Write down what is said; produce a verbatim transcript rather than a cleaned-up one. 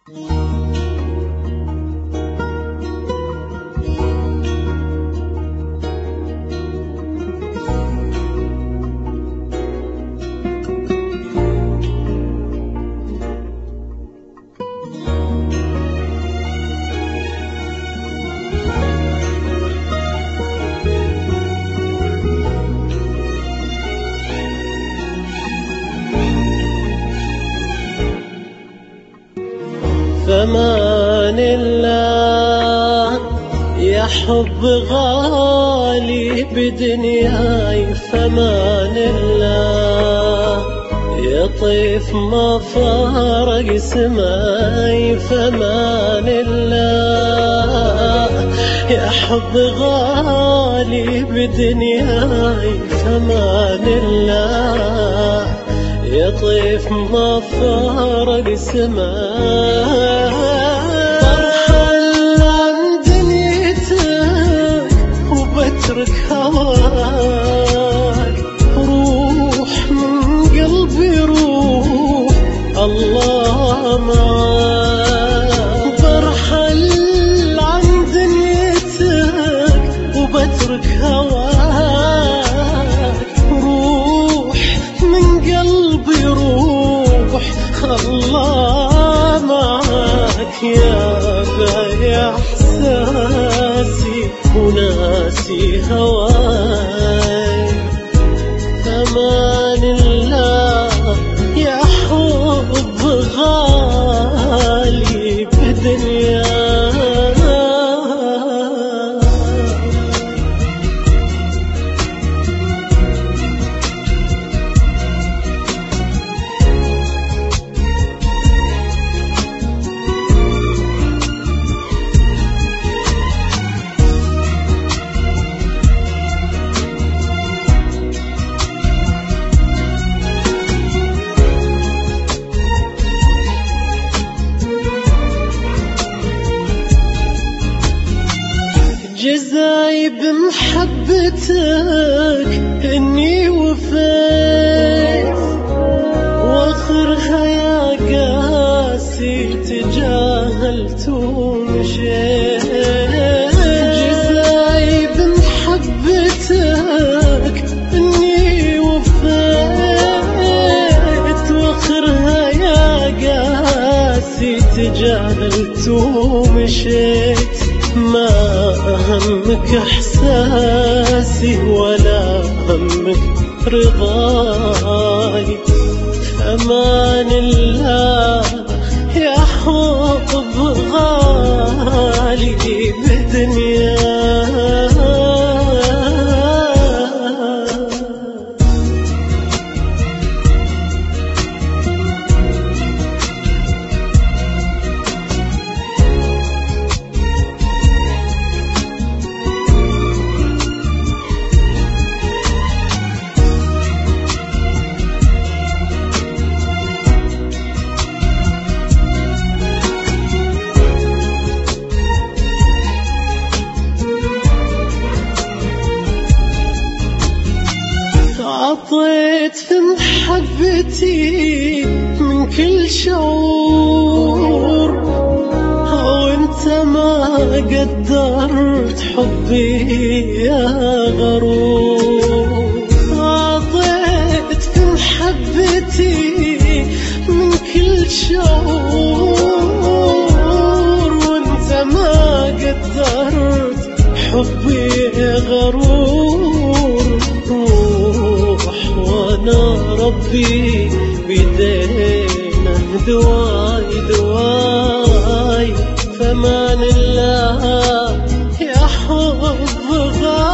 فمان الله يا حب غالي بدنياي، فمان الله يا طيف ما فارق سماي، فمان الله يا حب غالي بدنياي، فمان الله يا طيف ما فارق سماي. برحل عن دنيتك وبترك هواك، روح من قلبي روح الله معاك. برحل عن دنيتك وبترك هواك، روح من قلبي روح الله معاك. يا بايع احساسي وناسي هواي، فمان الله يا حب غالي بدنياي. جزاي بمحبتك اني وفيت، واخرها يا قاسي تجاهلت ومشيت. جزاي بمحبتك اني وفيت، واخرها يا قاسي تجاهلت ومشيت. ما همك احساسي ولا همك رضاي، امان الله يا حب غالي بدنياي. عطيت في محبتي من كل شعور، وانت ما قدرت حبي يا غرور. عطيت في محبتي من كل شعور، وانت ما قدرت حبي يا غرور. وانا ربي بيدينا دواي دواي، فمان الله يا حب غالي